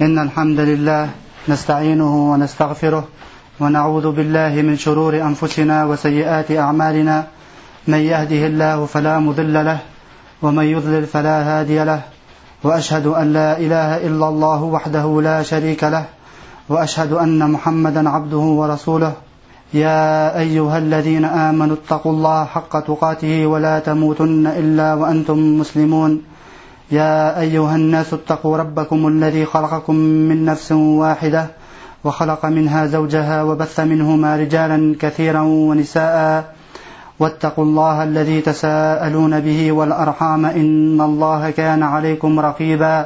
إن الحمد لله نستعينه ونستغفره ونعوذ بالله من شرور أنفسنا وسيئات أعمالنا. من يهده الله فلا مضل له ومن يضلل فلا هادي له، وأشهد أن لا إله إلا الله وحده لا شريك له، وأشهد أن محمدا عبده ورسوله. يا أيها الذين آمنوا اتقوا الله حق تقاته ولا تموتن إلا وأنتم مسلمون. يا أيها الناس اتقوا ربكم الذي خلقكم من نفس واحدة وخلق منها زوجها وبث منهما رجالا كثيرا ونساء، واتقوا الله الذي تساءلون به والأرحام إن الله كان عليكم رقيبا.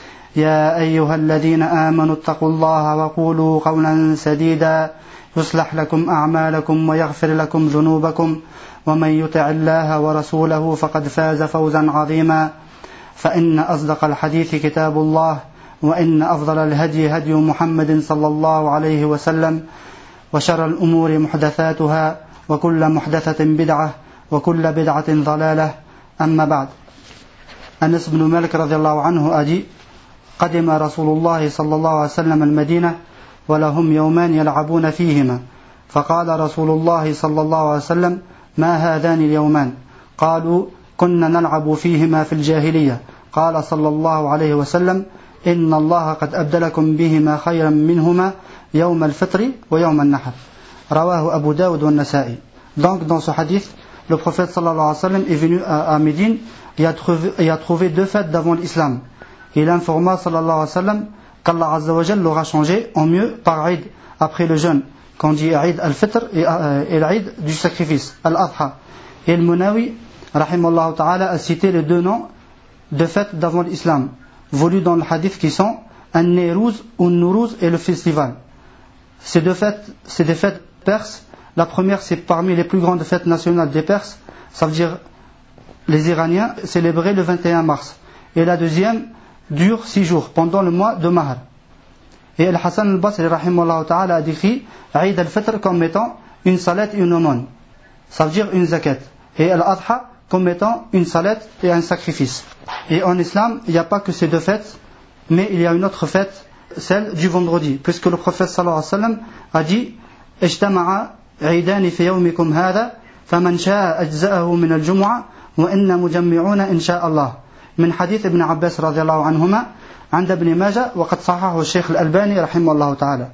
يا أيها الذين آمنوا اتقوا الله وقولوا قولا سديدا يصلح لكم أعمالكم ويغفر لكم ذنوبكم، ومن يطع الله ورسوله فقد فاز فوزا عظيما. فإن أصدق الحديث كتاب الله، وإن أفضل الهدي هدي محمد صلى الله عليه وسلم، وشر الأمور محدثاتها وكل محدثة بدعة وكل بدعة ضلالة. أما بعد. أنس بن مالك رضي الله عنه a dit: قدم رسول الله صلى الله عليه وسلم المدينة ولهم يومان يلعبون فيهما، فقال رسول الله صلى الله عليه وسلم: ما هذان اليومان؟ قالوا: كنا نلعب فيهما في الجاهلية. قال صلى الله عليه وسلم: إن الله قد أبدلكم بهما خيرا منهما يوم الفطر ويوم النحر. رواه Abu Daoud wa Nasa'i. Donc dans ce hadith, le prophète sallallahu alayhi wa sallam est venu à Médine et a trouvé deux fêtes d'avant l'islam. Il informa sallallahu alayhi wa sallam qu'Allah Azza wa Jal l'aura changé en mieux par Eid, après le jeûne, qu'on dit Eid al-Fitr et l'Eid du sacrifice, al-Adha. Et le Munawi, rahimallahu ta'ala, a cité les deux noms de fêtes d'avant l'islam, voulus dans le hadith, qui sont An-Nayrouz ou Nourouz et le festival. Ces deux fêtes, c'est des fêtes perses. La première, c'est parmi les plus grandes fêtes nationales des Perses, ça veut dire les Iraniens, célébrées le 21 mars. Et la deuxième dure 6 jours, pendant le mois de Mahar. Et Al-Hassan al-Basri, rahimahullah ta'ala, a décrit Eid al-Fitr comme étant une salette et une aumône, ça veut dire une zakat. Et Al-Adha comme étant une salette et un sacrifice. Et en islam, il n'y a pas que ces deux fêtes, mais il y a une autre fête, celle du vendredi, puisque le prophète sallallahu alayhi wa sallam a dit: Ijtama'a عيدان في يومكم هذا فمن شاء أجزأه من الجمعة وإن مجمعون إن شاء الله. من حديث ابن عباس رضي الله عنهما عند ابن ماجه وقد صححه الشيخ الألباني رحمه الله تعالى.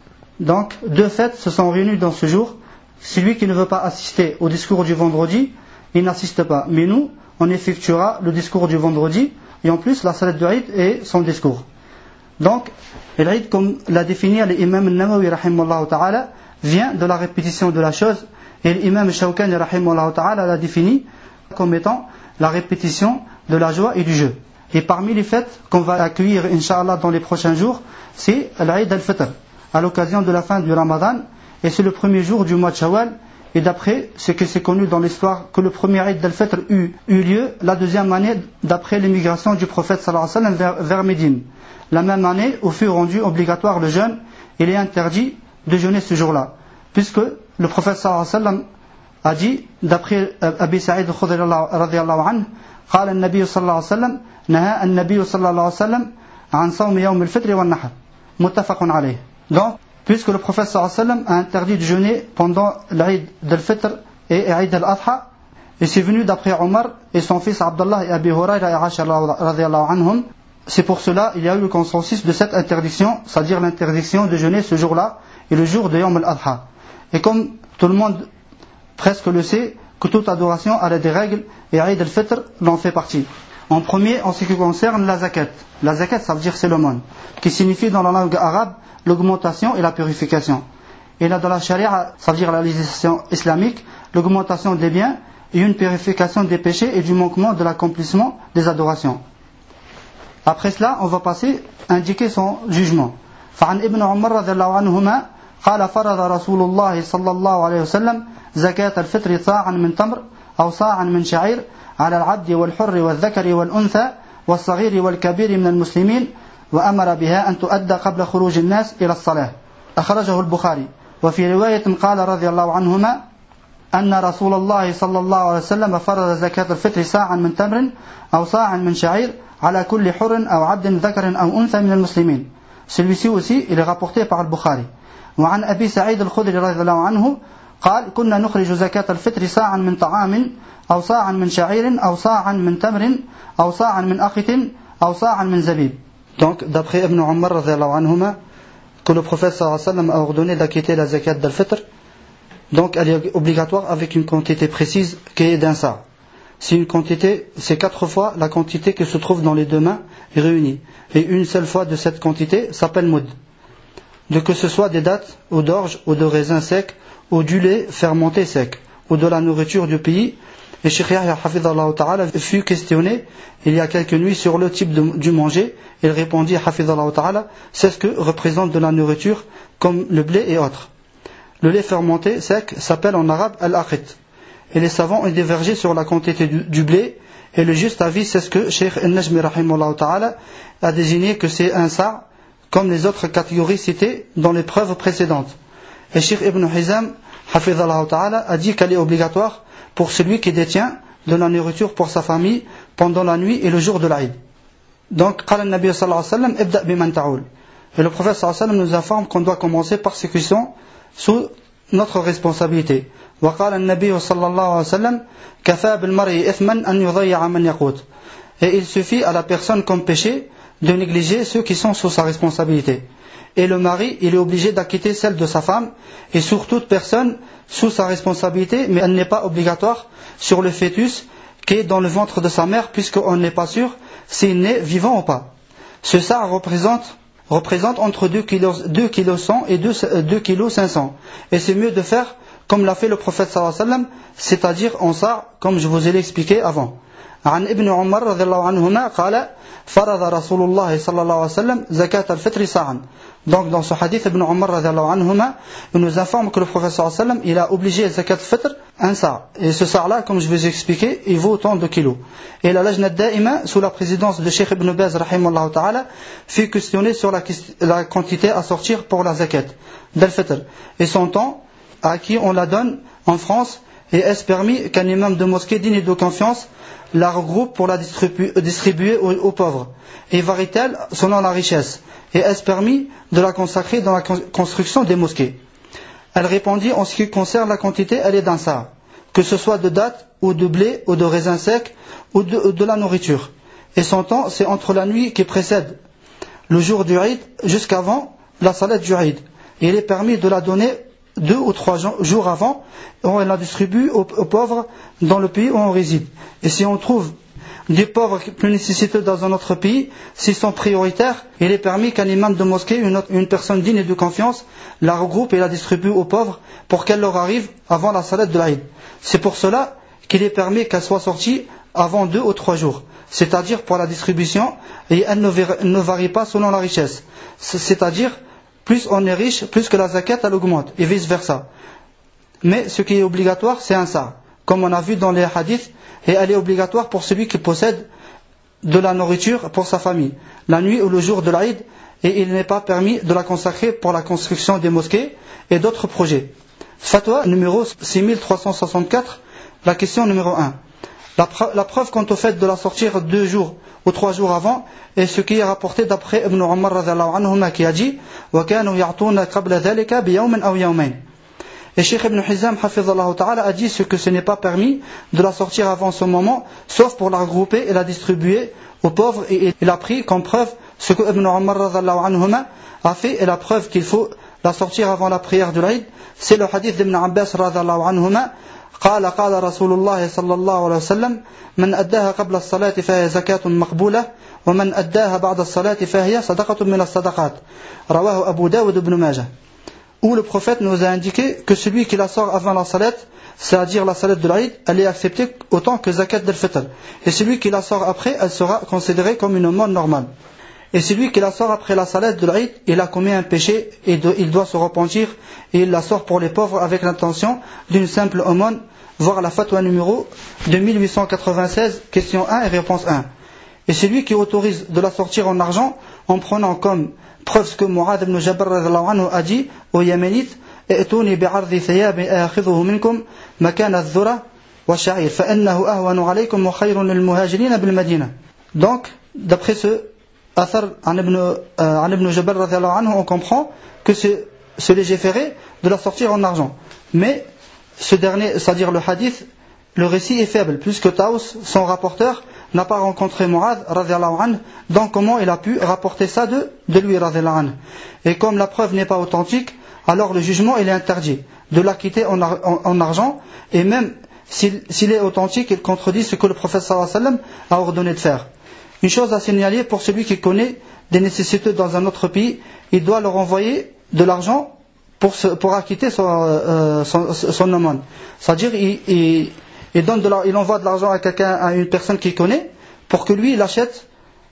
Donc deux fêtes se sont réunies dans ce jour. Celui qui ne veut pas assister au discours du vendredi, il n'assiste pas. Mais nous, on effectuera le discours du vendredi et en plus la salat de Eid et son discours. Donc l'Eid, comme l'a défini l'imam al-Nawawi rahimahullah ta'ala, vient de la répétition de la chose, et l'imam Shawkani rahimahullah ta'ala l'a défini comme étant la répétition de la joie et du jeu. Et parmi les fêtes qu'on va accueillir Inch'Allah dans les prochains jours, c'est l'Eid al-Fitr, à l'occasion de la fin du Ramadan, et c'est le premier jour du mois de Shawwal. Et d'après ce que c'est connu dans l'histoire, que le premier Eid al-Fitr eut lieu la deuxième année d'après l'émigration du prophète sallallahu alayhi wa sallam vers Médine. La même année où fut rendu obligatoire le jeûne, il est interdit de jeûner ce jour-là, puisque le prophète sallallahu alayhi wa sallam a dit, d'après Abi Sa'id al-Khudri radiyallahu anhu, قال النبي صلى الله عليه وسلم نهى النبي صلى الله عليه وسلم عن صوم يوم الفطر والنحر متفق عليه. Donc, puisque le prophète sallallahu alayhi wa sallam a interdit de jeûner pendant l'Eid al-Fitr et Eid al-Adha, et c'est venu d'après Omar et son fils Abdullah et Abi Hurayra et Aisha radiyallahu anhum. C'est pour cela il y a eu le consensus de cette interdiction, c'est-à-dire l'interdiction de jeûner ce jour-là et le jour de Yawm al-Adha. Et comme tout le monde presque le sait, que toute adoration a des règles, et Eid al-Fitr l'en fait partie. En premier, en ce qui concerne la zakat. La zakat, ça veut dire c'est l'aumône, qui signifie dans la langue arabe l'augmentation et la purification. Et là, dans la charia, ça veut dire la législation islamique, l'augmentation des biens et une purification des péchés et du manquement de l'accomplissement des adorations. Après cela, on va passer à indiquer son jugement. فعن ابن عمر رضي الله عنهما قال فرض رسول الله صلى الله عليه وسلم زكاة الفطر صاعا من تمر أو صاعا من شعير على العبد والحر والذكر والأنثى والصغير والكبير من المسلمين وأمر بها أن تؤدى قبل خروج الناس إلى الصلاة. أخرجه البخاري. وفي رواية قال رضي الله عنهما أن رسول الله صلى الله عليه وسلم فرض زكاة الفطر صاعا من تمر أو صاعا من شعير على كل حر أو عبد ذكر أو أنثى من المسلمين. Celui-ci aussi, il est rapporté par Al-Bukhari. وعن أبي سعيد الخدري رضي الله عنه قال كنا نخرج زكاة الفطر صاعا من طعام أو صاعا من شعير أو صاعا من تمر أو صاعا من أخت أو صاعا من زبيب. Donc, d'après Ibn Umar رضي الله عنهما, que le prophète sallallahu alayhi wa sallam a ordonné d'acquitter la zakat d'al-fitr, donc elle est obligatoire avec une quantité précise qui est d'un sa'. C'est une quantité, c'est 4 fois la quantité qui se trouve dans les deux mains réunies. Et une seule fois de cette quantité s'appelle moud. De que ce soit des dattes, ou d'orge, ou de raisins secs, ou du lait fermenté sec, ou de la nourriture du pays. Et Cheikh Yahya Hafidhallah Ta'ala fut questionné il y a quelques nuits sur le type du manger. Il répondit Hafidhallah Ta'ala, c'est ce que représente de la nourriture comme le blé et autres. Le lait fermenté sec s'appelle en arabe al-akhit. Et les savants ont divergé sur la quantité du blé. Et le juste avis, c'est ce que Cheikh Al-Najmi Rahimahullah Ta'ala a désigné que c'est un sa', comme les autres catégories citées dans les preuves précédentes. Et Cheikh Ibn Hizam Hafidhallah Ta'ala a dit qu'elle est obligatoire pour celui qui détient de la nourriture pour sa famille pendant la nuit et le jour de l'Aïd. Donc, قال النبي صلى الله عليه وسلم ابدأ بمن تعول. Et le prophète sallallahu alayhi wa sallam nous informe qu'on doit commencer par ceux qui sont sous notre responsabilité. وقال النبي صلى الله عليه وسلم كفى بالمرء إثما أن يضيع من يقوت. Et il suffit à la personne comme péché de négliger ceux qui sont sous sa responsabilité. Et le mari, il est obligé d'acquitter celle de sa femme, et sur toute personne sous sa responsabilité, mais elle n'est pas obligatoire sur le fœtus qui est dans le ventre de sa mère, puisqu'on n'est pas sûr s'il naît vivant ou pas. Ce sa' représente entre 2,1 kg et 2,5 kg. Et c'est mieux de faire comme l'a fait le prophète sallallahu alayhi wa sallam, c'est-à-dire en sa', comme je vous ai expliqué avant. عن ابن عمر رضي الله عنهما قال فرض رسول الله صلى الله عليه وسلم زكاة الفطر صاعا. Donc dans ce hadith, Ibn Umar رضي الله عنهما, il nous informe que le prophète sallallahu alayhi wa sallam, il a obligé zakat al-fitr un sa'. Et ce sa' là, comme je vous ai expliqué, il vaut autant de kilos. Et la Lajna Da'ima, sous la présidence de Cheikh Ibn Baz rahimahullah ta'ala, fut questionné sur la quantité à sortir pour la zakat d'al-fitr et son temps à qui on la donne en France, et est-ce permis qu'un imam de mosquée digne de confiance la regroupe pour la distribuer aux pauvres, et varie-t-elle selon la richesse, et est-ce permis de la consacrer dans la construction des mosquées? Elle répondit, en ce qui concerne la quantité, elle est d'un sa', que ce soit de dattes, ou de blé, ou de raisins secs, ou de la nourriture. Et son temps, c'est entre la nuit qui précède le jour du Eid jusqu'avant la salat du Eid. Et il est permis de la donner 2 ou 3 jours avant, et on la distribue aux pauvres dans le pays où on réside. Et si on trouve des pauvres plus nécessiteux dans un autre pays, s'ils sont prioritaires, il est permis qu'un imam de mosquée, une personne digne et de confiance, la regroupe et la distribue aux pauvres pour qu'elle leur arrive avant la salat de l'Aïd. C'est pour cela qu'il est permis qu'elle soit sortie avant 2 ou 3 jours, c'est-à-dire pour la distribution, et elle ne varie pas selon la richesse. C'est-à-dire, plus on est riche, plus que la zakat elle augmente, et vice versa. Mais ce qui est obligatoire, c'est un sa', comme on a vu dans les hadiths, et elle est obligatoire pour celui qui possède de la nourriture pour sa famille, la nuit ou le jour de l'Aïd, et il n'est pas permis de la consacrer pour la construction des mosquées et d'autres projets. Fatwa numéro 6364, la question numéro 1. La preuve quant au fait de la sortir 2 jours ou 3 jours avant est ce qui est rapporté d'après Ibn Umar radhiyallahu anhuma qui a dit وَكَانُوا يَعْطُونَ قَبْلَ ذَلِكَ بِيَوْمٍ أَوْ يَوْمَيْنِ. Et Cheikh Ibn Hizam hafidhallahu ta'ala a dit ce que ce n'est pas permis de la sortir avant ce moment, sauf pour la regrouper et la distribuer aux pauvres, et il a pris comme preuve ce que Ibn Umar radhiyallahu anhuma a fait, et la preuve qu'il faut la sortir avant la prière de l'Aïd, c'est le hadith d'Ibn Abbas radhiyallahu anhuma. قال رسول الله صلى الله عليه وسلم من أداها قبل الصلاة فهي زكاة مقبولة ومن أداها بعد الصلاة فهي صدقة من الصدقات رواه أبو داود بن ماجه. Où le prophète nous a indiqué que celui qui la sort avant la salat, c'est-à-dire la salat de l'Aïd, elle est acceptée autant que zakat d'al-fitr. Et celui qui la sort après, elle sera considérée comme une aumône normale. Et celui qui la sort après la salat de l'Aïd, il a commis un péché et il doit se repentir, et il la sort pour les pauvres avec l'intention d'une simple aumône. Voir la fatwa numéro 2896, question 1 et réponse 1. Et celui qui autorise de la sortir en argent, en prenant comme preuve ce que Mu'adh ibn Jabr a dit aux Yéménites, ائتوني بعرض ثياب آخذه منكم مكان الذرة والشعير فإنه أهون عليكم وخير للمهاجرين بالمدينة. Donc, d'après ce Athar an ibn Jabal radiallahu anhu, on comprend que ce légiférer de la sortir en argent. Mais ce dernier, c'est-à-dire le hadith, le récit est faible, puisque Taous, son rapporteur, n'a pas rencontré Mu'adh radiallahu anhu, donc comment il a pu rapporter ça de lui radiallahu anhu. Et comme la preuve n'est pas authentique, alors le jugement il est interdit de l'acquitter en argent, et même s'il est authentique, il contredit ce que le prophète sallallahu alayhi wa sallam a ordonné de faire. Une chose à signaler pour celui qui connaît des nécessités dans un autre pays, il doit leur envoyer de l'argent pour acquitter son aumône. C'est-à-dire il envoie de l'argent à une personne qu'il connaît pour que lui il achète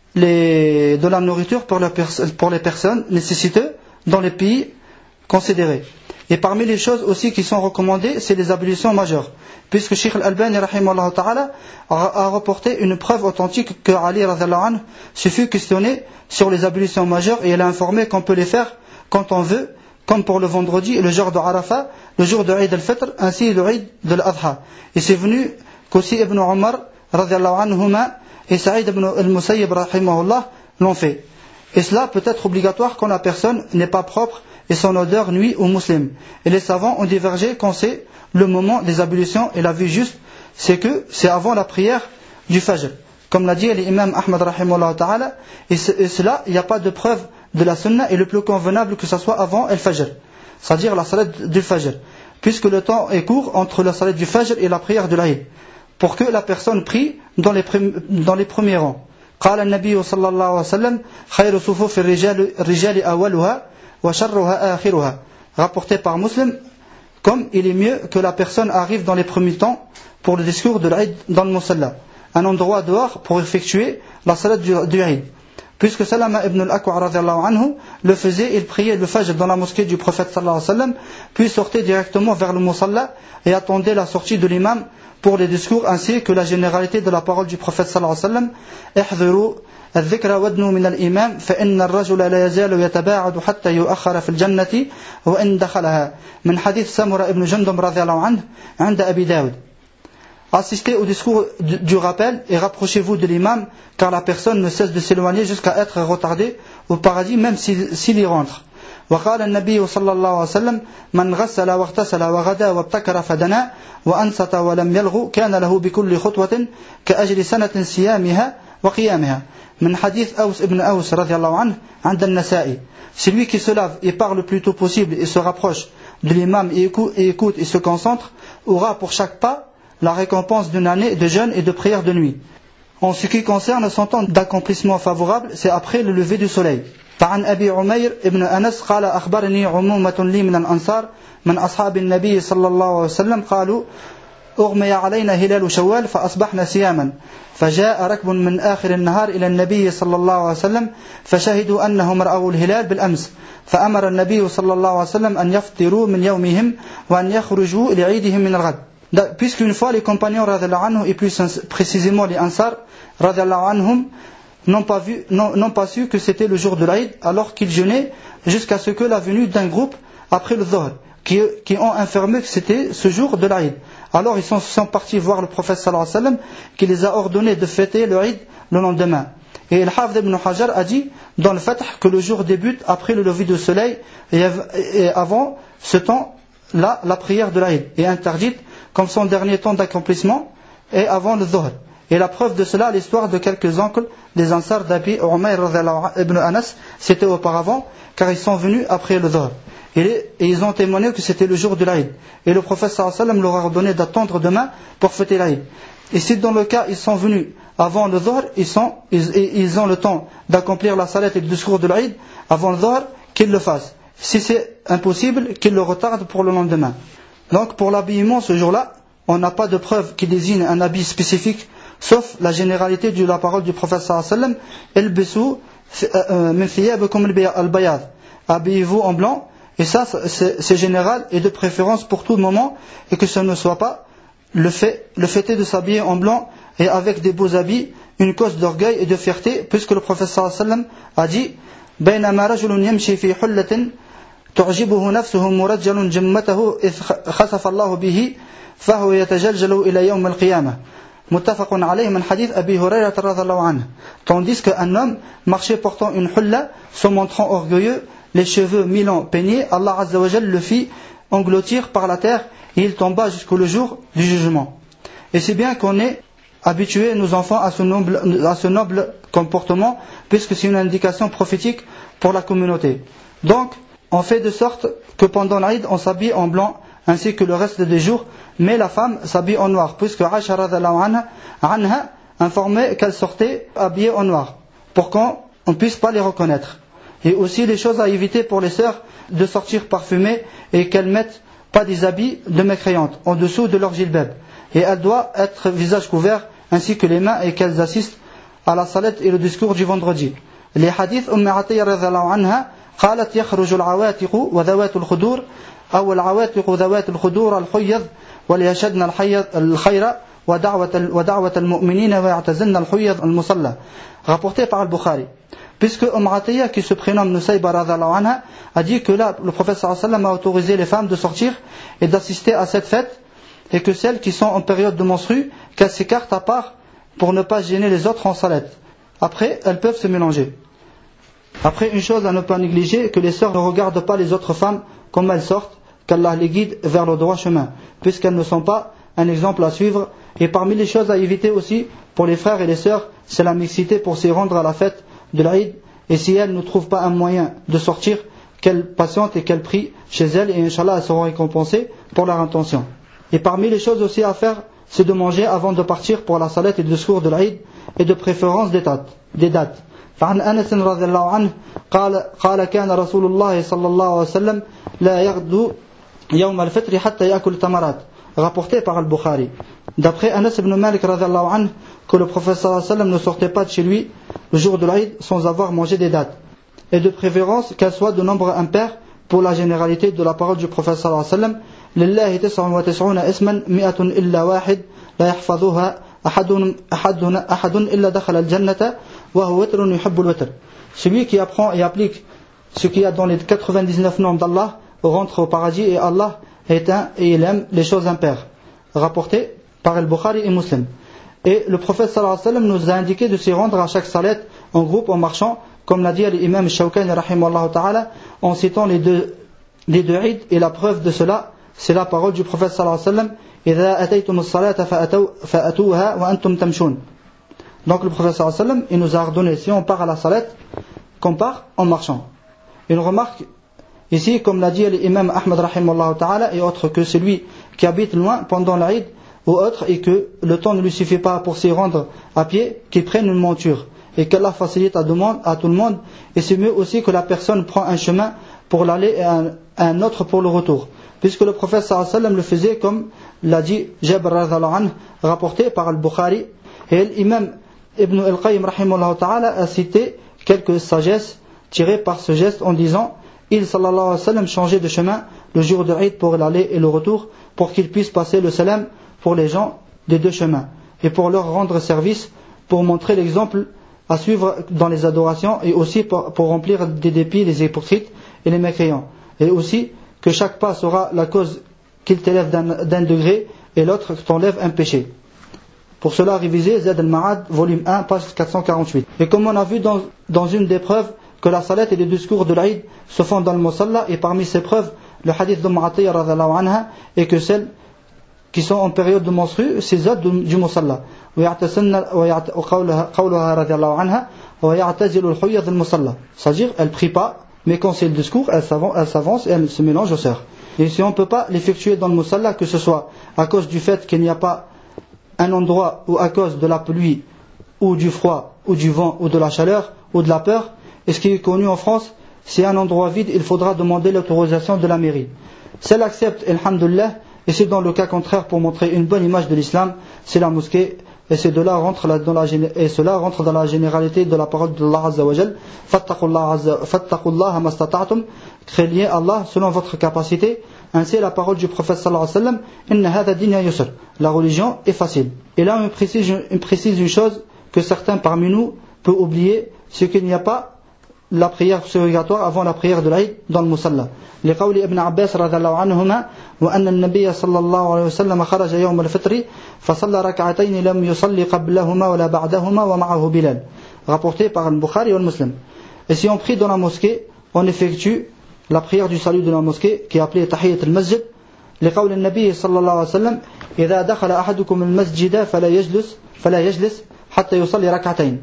de la nourriture pour les personnes nécessiteuses dans les pays considérés. Et parmi les choses aussi qui sont recommandées, c'est les ablutions majeures, puisque Cheikh Al-Albani rahimahullah ta'ala a rapporté une preuve authentique que Ali radhiyallahu anhu se fut questionné sur les ablutions majeures, et il a informé qu'on peut les faire quand on veut, comme pour le vendredi, le jour de Arafat, le jour de Eid al-Fitr, ainsi le Eid de l'Adha. Et c'est venu qu'aussi Ibn Umar radhiyallahu anhuma et Saïd ibn al-Musayyib rahimahullah l'ont fait. Et cela peut être obligatoire quand la personne n'est pas propre et son odeur nuit aux musulmans. Et les savants ont divergé quand c'est le moment des ablutions, et la vie juste, c'est que c'est avant la prière du Fajr. Comme l'a dit l'imam Ahmad rahimahullah ta'ala, et cela, il n'y a pas de preuve de la sunna, et le plus convenable que ce soit avant el Fajr, c'est-à-dire la salat du Fajr, puisque le temps est court entre la salat du Fajr et la prière de l'Aïd, pour que la personne prie dans les premiers rangs. قال النبي صلى الله عليه وسلم خير صفوف الرجال أولها وشرها آخرها, rapporté par Muslim, comme il est mieux que la personne arrive dans les premiers temps pour le discours de l'Aïd dans le Musalla, un endroit dehors pour effectuer la salat du Aïd. Puisque Salama ibn al-Aqwa radhiyallahu anhu le faisait, il priait le Fajr dans la mosquée du prophète sallallahu alayhi wa sallam, puis sortait directement vers le Musalla et attendait la sortie de l'imam pour les discours, ainsi que la généralité de la parole du prophète sallallahu alayhi wa sallam. احذروا الذكر وادنوا من الإمام فإن الرجل لا يزال يتباعد حتى يؤخر في الجنة وإن دخلها من حديث سمرة ابن جندب رضي الله عنه عند أبي داود. Assistez au discours du rappel et rapprochez-vous de l'imam, car la personne ne cesse de s'éloigner jusqu'à être retardée au paradis, même s'il y rentre. وقال النبي صلى الله عليه وسلم من غسل واغتسل وغدا وابتكر فدنا وأنصت ولم يلغ كان له بكل خطوة كأجر سنة صيامها وقيامها من حديث أوس ابن أوس رضي الله عنه عند النسائي. Celui qui se lave et parle le plus tôt possible et se rapproche de l'imam et écoute et se concentre aura pour chaque pas la récompense d'une année de jeûne et de prière de nuit. En ce qui concerne son temps d'accomplissement favorable, c'est après le lever du soleil. فعن أبي عمير ابن أنس قال أخبرني عمومة لي من الأنصار من أصحاب النبي صلى الله عليه وسلم قالوا أغمي علينا هلال شوال فأصبحنا صياما فجاء ركب من آخر النهار إلى النبي صلى الله عليه وسلم فشهدوا أنهم رأوا الهلال بالأمس فأمر النبي صلى الله عليه وسلم أن يفطروا من يومهم وأن يخرجوا لعيدهم من الغد. Puisqu'une fois les compagnons radhiyallahu anhum et plus précisément les Ansar radhiyallahu anhum n'ont pas su que c'était le jour de l'Aïd, alors qu'ils jeûnaient jusqu'à ce que la venue d'un groupe après le Dhuhr qui ont informé que c'était ce jour de l'Aïd. Alors ils sont partis voir le prophète sallallahu alayhi wa sallam qui les a ordonné de fêter le Aïd le lendemain. Et Al-Hafidh ibn Hajar a dit dans le Fath que le jour débute après le lever du soleil, et avant ce temps-là, la prière de l'Aïd est interdite comme son dernier temps d'accomplissement et avant le Dhuhr. Et la preuve de cela, l'histoire de quelques oncles des Ansar d'Abi Umayr ibn Anas, c'était auparavant, car ils sont venus après le Dhuhr. Et ils ont témoigné que c'était le jour de l'Aïd. Et le prophète sallallahu alayhi wa sallam leur a ordonné d'attendre demain pour fêter l'Aïd. Et si dans le cas ils sont venus avant le Dhuhr, ils ont le temps d'accomplir la salat et le discours de l'Aïd avant le Dhuhr, qu'ils le fassent. Si c'est impossible, qu'ils le retardent pour le lendemain. Donc pour l'habillement ce jour-là, on n'a pas de preuve qui désigne un habit spécifique, sauf la généralité de la parole du prophète sallallahu alayhi wa sallam, elbisu min thiyabikum al-bayad, habillez-vous en blanc. Et ça c'est général et de préférence pour tout moment, et que ce ne soit pas le fait de s'habiller en blanc et avec des beaux habits une cause d'orgueil et de fierté, puisque le prophète sallallahu alayhi wa sallam a dit baynama rajulun yamshi fi hullatin تعجبه نفسه مرجل جمته إذ خسف الله به فهو يتجلجل إلى يوم القيامة muttafaqun alayhi min hadith Abi Hurayrah radhiyallahu anhu. Tandis qu'un homme marchait portant une hulla, se montrant orgueilleux, les cheveux mi-longs peignés, Allah Azza wa Jal le fit engloutir par la terre et il tomba jusqu'au jour du jugement. Et c'est bien qu'on ait habitué nos enfants à ce noble comportement, puisque c'est une indication prophétique pour la communauté. Donc, on fait de sorte que pendant l'Aïd, on s'habille en blanc, ainsi que le reste des jours, mais la femme s'habille en noir, puisque Aïcha radhiyallahu anha informait qu'elle sortait habillée en noir, pour qu'on ne puisse pas les reconnaître. Et aussi les choses à éviter pour les sœurs, de sortir parfumées et qu'elles ne mettent pas des habits de mécréantes en dessous de leur jilbab. Et elles doivent être visage couvert, ainsi que les mains, et qu'elles assistent à la salette et le discours du vendredi. Les hadiths Atiyya radhiyallahu anha قالت يخرج العواتق وذوات الخدور أو العواتق ذوات الخدور الحيض وليشهدن الخير ودعوة المؤمنين ويعتزلن الحيض المصلى. Rapporté par Al-Bukhari. Puisque Atiyya, qui se prénomme Nusayba radhiyallahu anha, a dit que là, le prophète sallallahu alayhi wa sallam a autorisé les femmes de sortir et d'assister à cette fête, et que celles qui sont en période de menstru, qu'elles s'écartent à part pour ne pas gêner les autres en salette. Après, elles peuvent se mélanger. Après, une chose à ne pas négliger, que les sœurs ne regardent pas les autres femmes comme elles sortent, qu'Allah les guide vers le droit chemin, puisqu'elles ne sont pas un exemple à suivre. Et parmi les choses à éviter aussi, pour les frères et les sœurs, c'est la mixité pour s'y rendre à la fête de l'Aïd. Et si elles ne trouvent pas un moyen de sortir, qu'elles patientent et qu'elles prient chez elles, et Inch'Allah, elles seront récompensées pour leur intention. Et parmi les choses aussi à faire, c'est de manger avant de partir pour la salette et le discours de l'Aïd, et de préférence des dates. فعن أنس رضي الله عنه قال كان رسول الله صلى الله عليه وسلم لا يغدو يوم الفطر حتى يأكل التمرات. Rapporté par Al-Bukhari. D'après Anas ibn Malik radhiyallahu anhu, que le prophète sallallahu alayhi wa sallam ne sortait pas de chez lui le jour de l'Aïd sans avoir mangé des dattes. Et de préférence qu'elles soient de nombre impair pour la généralité de la parole du prophète sallallahu alayhi wa sallam. لله 99 اسما 100 إلا واحد لا يحفظها أحد إلا دخل الجنة وهو وتر يحب الوتر. Celui qui apprend et applique ce qu'il y a dans les 99 noms d'Allah rentre au paradis, et Allah est un et il aime les choses impaires. Rapporté par Al-Bukhari et Muslim. Et le prophète sallallahu alayhi wa sallam nous a indiqué de s'y rendre à chaque salette en groupe, en marchant, comme l'a dit l'imam Shawkani rahimahullah ta'ala, en citant les deux Eid, et la preuve de cela, c'est la parole du prophète sallallahu alayhi wa sallam: إذا أتيتم الصلاة فأتوها وأنتم تمشون. Donc le prophète sallallahu alayhi wa sallam, il nous a ordonné, si on part à la salette, qu'on part en marchant. Une remarque ici, comme l'a dit l'imam Ahmad rahimahullah ta'ala, et autre, que celui qui habite loin pendant l'Aïd ou autre, et que le temps ne lui suffit pas pour s'y rendre à pied, qu'il prenne une monture, et qu'Allah facilite à tout le monde. Et c'est mieux aussi que la personne prend un chemin pour l'aller et un autre pour le retour, puisque le prophète sallallahu alayhi wa sallam le faisait, comme l'a dit Jabr radhiyallahu anhu, rapporté par Al-Bukhari. Et l'imam Ibn al-Qayyim rahimahullah ta'ala a cité quelques sagesses tirées par ce geste, en disant: il sallallahu alayhi wa sallam changeait de chemin le jour de l'Aïd pour l'aller et le retour, pour qu'il puisse passer le salam pour les gens des deux chemins, et pour leur rendre service, pour montrer l'exemple à suivre dans les adorations, et aussi pour remplir des dépits les hypocrites et les mécréants. Et aussi que chaque pas sera la cause qu'il t'élève d'un degré, et l'autre t'enlève un péché. Pour cela, réviser Zad al-Ma'ad, volume 1, page 448. Et comme on a vu dans une des preuves, que la salette et les discours de l'Aïd se font dans le Musalla, et parmi ces preuves, le hadith de Atiyya radhiyallahu anha, et que celles qui sont en période de menstru, c'est Zad du Musalla. C'est-à-dire, elles ne prient pas, mais quand c'est le discours, elles s'avancent et elles se mélangent aux sœurs. Et si on ne peut pas l'effectuer dans le Musalla, que ce soit à cause du fait qu'il n'y a pas un endroit, ou à cause de la pluie, ou du froid, ou du vent, ou de la chaleur, ou de la peur, et ce qui est connu en France, c'est un endroit vide, il faudra demander l'autorisation de la mairie. Si elle accepte, alhamdulillah, et c'est dans le cas contraire, pour montrer une bonne image de l'islam, c'est la mosquée, et cela rentre dans la généralité de la parole d'Allah Azza wa Jal. Fattaqullaha mastata'tum, craignez Allah selon votre capacité. Ainsi la parole du prophète sallallahu alayhi wa sallam: inna hadha din yusr, la religion est facile. Et là on précise une chose que certains parmi nous peuvent oublier, c'est qu'il n'y a pas la prière surrogatoire avant la prière de l'Aïd dans le Musalla. لقول ابن عباس رضي الله عنهما وأن النبي صلى الله عليه وسلم خرج يوم الفطر فصلى ركعتين لم يصلي قبلهما ولا بعدهما ومعه بلال. Rapporté par Al-Bukhari et Al-Muslim. Et si on prie dans la mosquée, on effectue la prière du salut de la mosquée qui est appelée Tahiyyat al-Masjid. لقول النبي صلى الله عليه وسلم إذا دخل أحدكم المسجد فلا يجلس حتى يصلي ركعتين.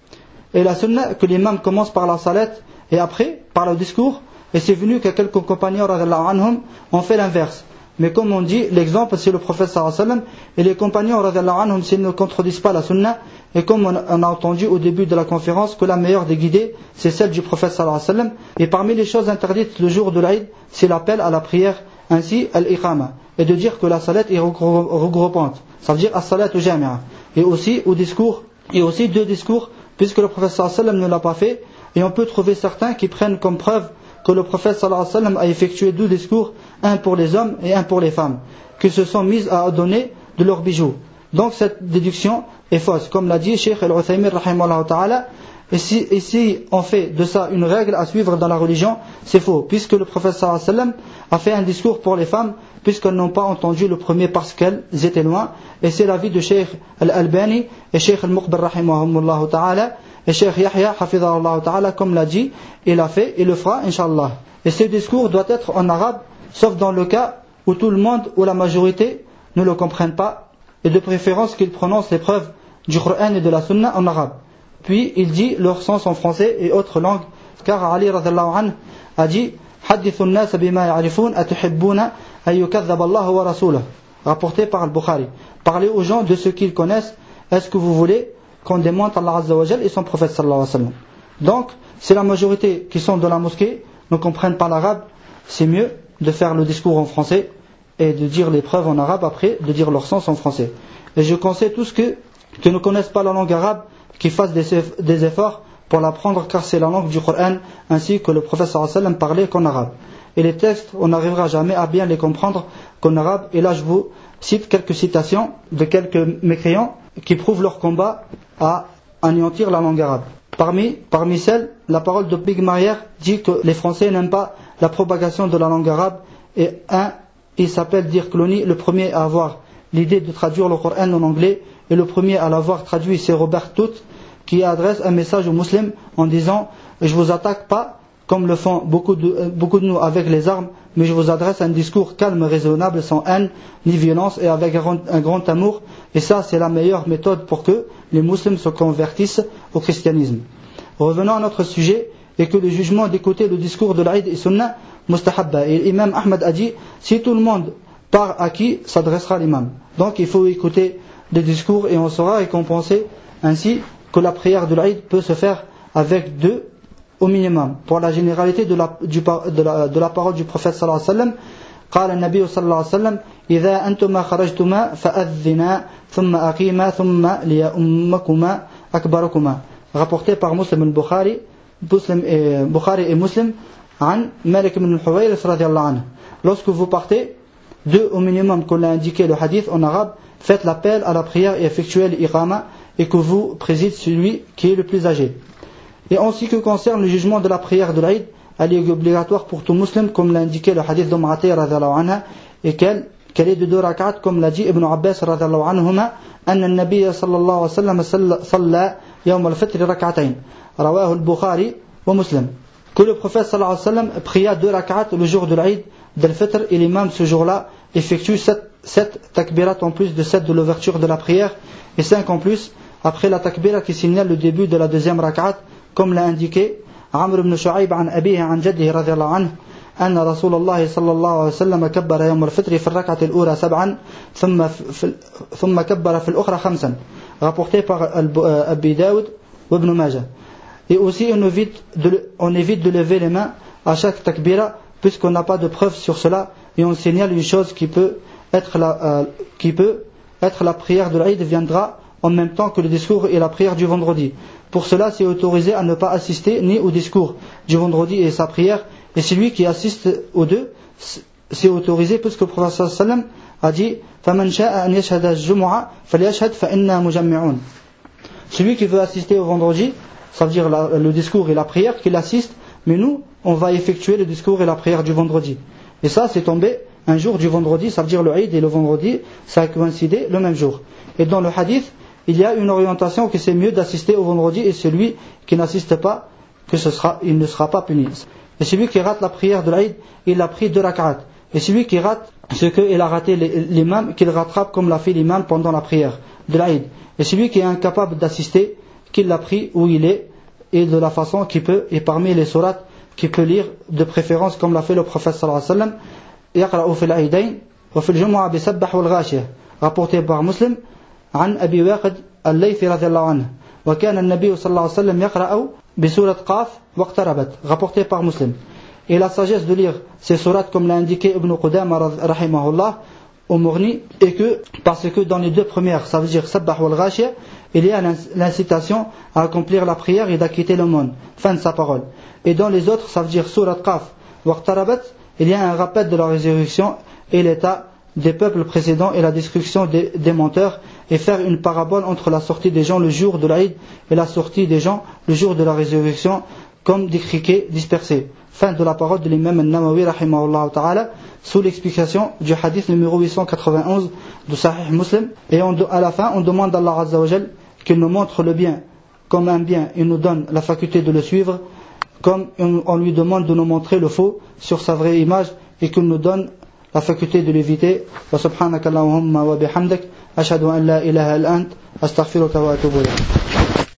Et la sunna que l'imam commence par la salat et après par le discours. Et c'est venu que quelques compagnons radhiyallahu anhum ont fait l'inverse. Mais comme on dit, l'exemple c'est le prophète sallallahu alayhi wa sallam. Et les compagnons radhiyallahu anhum, s'ils ne contredisent pas la sunna, et comme on a entendu au début de la conférence que la meilleure des guidées c'est celle du prophète sallallahu alayhi wa sallam. Et parmi les choses interdites le jour de l'Aïd, c'est l'appel à la prière, ainsi al-iqama. Et de dire que la salat est regroupante. Ça veut dire as-salat au jami'a. Et aussi au discours, et aussi deux discours, puisque le prophète sallallahu alayhi wa sallam ne l'a pas fait. Et on peut trouver certains qui prennent comme preuve que le prophète sallallahu alayhi wa sallam a effectué deux discours, un pour les hommes et un pour les femmes, qui se sont mises à donner de leurs bijoux. Donc cette déduction est fausse, comme l'a dit Cheikh Al-Uthaymin rahimahullah ta'ala. Et si on fait de ça une règle à suivre dans la religion, c'est faux, puisque le prophète sallallahu alayhi wa sallam a fait un discours pour les femmes, puisqu'elles n'ont pas entendu le premier parce qu'elles étaient loin. Et c'est l'avis de Cheikh Al-Albani et Cheikh Al-Muqbil rahimahullah ta'ala. Et Cheikh Yahya, hafidhahullah ta'ala, comme l'a dit, il l'a fait et le fera, inshallah. Et ce discours doit être en arabe, sauf dans le cas où tout le monde ou la majorité ne le comprennent pas, et de préférence qu'ils prononcent les preuves du Coran et de la Sunna en arabe. Puis il dit leur sens en français et autres langues, car Ali radhiyallahu anhu a dit Hadithu an-nas bima ya'rifun atuhibbuna an yukadhdhaba Allah wa rasuluhu, rapporté par Al-Bukhari. Parlez aux gens de ce qu'ils connaissent, est-ce que vous voulez qu'on démonte Allah Azza wa Jal et son prophète sallallahu alayhi wa sallam. Donc, si la majorité qui sont dans la mosquée ne comprennent pas l'arabe, c'est mieux de faire le discours en français et de dire les preuves en arabe après, de dire leur sens en français. Et je conseille tous qui ne connaissent pas la langue arabe, qui fassent des efforts pour l'apprendre, car c'est la langue du Coran, ainsi que le prophète sallallahu alayhi wa sallam parlait qu'en arabe. Et les textes, on n'arrivera jamais à bien les comprendre qu'en arabe. Et là, je vous cite quelques citations de quelques mécréants qui prouvent leur combat à anéantir la langue arabe. Parmi celles, la parole de Big Marier dit que les Français n'aiment pas la propagation de la langue arabe. Et il s'appelle Dirk Cloney, le premier à avoir l'idée de traduire le Coran en anglais. Et le premier à l'avoir traduit, c'est Robert Tutt, qui adresse un message aux musulmans en disant « Je vous attaque pas comme le font beaucoup de nous avec les armes, mais je vous adresse un discours calme, raisonnable, sans haine ni violence et avec un grand amour. Et ça, c'est la meilleure méthode pour que les musulmans se convertissent au christianisme. » Revenons à notre sujet, et que le jugement d'écouter le discours de l'Aïd et Sunna mustahabba. Et l'imam Ahmad a dit, si tout le monde part à qui s'adressera l'imam. Donc il faut écouter les discours et on sera récompensé ainsi que la prière de l'Aïd peut se faire avec deux au minimum. Pour la généralité de la parole du prophète sallallahu alayhi wa sallam, قال النبي صلى الله عليه وسلم إذا أنتما خرجتما فأذنا ثم أقيما ثم ليؤمكما أكبركما. Rapporté par Muslim al-Bukhari, Bukhari et Muslim, عن مالك بن الحويرث رضي الله عنه. Lorsque vous partez, deux au minimum, qu'on l'a indiqué le hadith en arabe, faites l'appel à la prière et effectuez l'iqama, et que vous préside celui qui est le plus âgé. Et en ce qui concerne le jugement de la prière de l'Aïd, elle est obligatoire pour tout musulman, comme l'a indiqué le hadith d'Umm Atiyya radhiyallahu anha, et qu'elle est de 2 rak'at, comme l'a dit Ibn Abbas radhiyallahu anhuma, أن النبي صلى الله عليه وسلم صلى يوم الفطر ركعتين رواه البخاري ومسلم. Que le prophète sallallahu alayhi wa sallam pria 2 rak'at le jour de l'Aïd d'Al-Fitr, et l'imam ce jour-là effectue 7 takbirat en plus de 7 de l'ouverture de la prière et 5 en plus après la takbira qui signale le début de la deuxième rak'at, comme l'a indiqué Amr ibn Shu'ayb an abihi an jaddihi radhiyallahu anhu أن رسول الله صلى الله عليه وسلم كبر يوم الفطر في الركعة الأولى 7 ثم كبر في الأخرى 5, rapporté par Abi Daoud ou Ibn Majah. Et aussi on évite de lever les mains à chaque takbira, puisqu'on n'a pas de preuve sur cela, et on signale une chose qui peut être la prière de l'Aïd viendra en même temps que le discours et la prière du vendredi. Pour cela, c'est autorisé à ne pas assister ni au discours du vendredi et sa prière, et celui qui assiste aux deux, c'est autorisé, puisque le prophète sallallahu alayhi wa sallam a dit فَمَنْ شَاءَ أَنْ يَشْهَدَ الجُّمُعَةَ فَلْيَشْهَدْ فَإِنَّا مُجَمِّعُونَ. Celui qui veut assister au vendredi, ça veut dire le discours et la prière, qu'il assiste, mais nous, on va effectuer le discours et la prière du vendredi. Et ça, c'est tombé un jour du vendredi, ça veut dire le Eid et le vendredi, ça a coïncidé le même jour. Et dans le hadith, il y a une orientation que c'est mieux d'assister au vendredi, et celui qui n'assiste pas, il ne sera pas puni. Et celui qui rate la prière de l'Eid, il a pris 2 rak'at. Et celui qui rate ce qu'il a raté l'imam, qu'il rattrape comme l'a fait l'imam pendant la prière de l'Eid. Et celui qui est incapable d'assister, qu'il l'a pris où il est, et de la façon qu'il peut, et parmi les sourates qu'il peut lire, de préférence comme l'a fait le prophète sallallahu alayhi wa sallam, يقرأ في العيدين وفي الجمعة بسبح والغاشية, rapporté par Muslim عن أبي واقد الليثي رضي الله عنه, وكان النبي صلى الله عليه وسلم يقرأ بسورة قاف واقتربت, rapporté par Muslim. Et la sagesse de lire ces sourates comme l'a indiqué Ibn Qudama rahimahullah au Mourni, et que parce que dans les 2 premières, ça veut dire Sabbah wal Ghashiyah, il y a l'incitation à accomplir la prière et d'acquitter l'aumône, fin de sa parole. Et dans les autres, ça veut dire Surat Qaf waqtarabat, il y a un rappel de la résurrection et l'état des peuples précédents et la destruction des menteurs, et faire une parabole entre la sortie des gens le jour de l'Aïd et la sortie des gens le jour de la résurrection, comme des criquets dispersés. Fin de la parole de l'imam al-Nawawi rahimahullah ta'ala, sous l'explication du hadith numéro 891 de Sahih Muslim. Et à la fin, on demande à Allah Azza wa Jal qu'il nous montre le bien comme un bien et nous donne la faculté de le suivre, comme on lui demande de nous montrer le faux sur sa vraie image, et qu'il nous donne la faculté de l'éviter. Wa subhanaka Allahumma wa bihamdik, ashhadu an la ilaha illa ant, astaghfiruka wa atubu ilayk.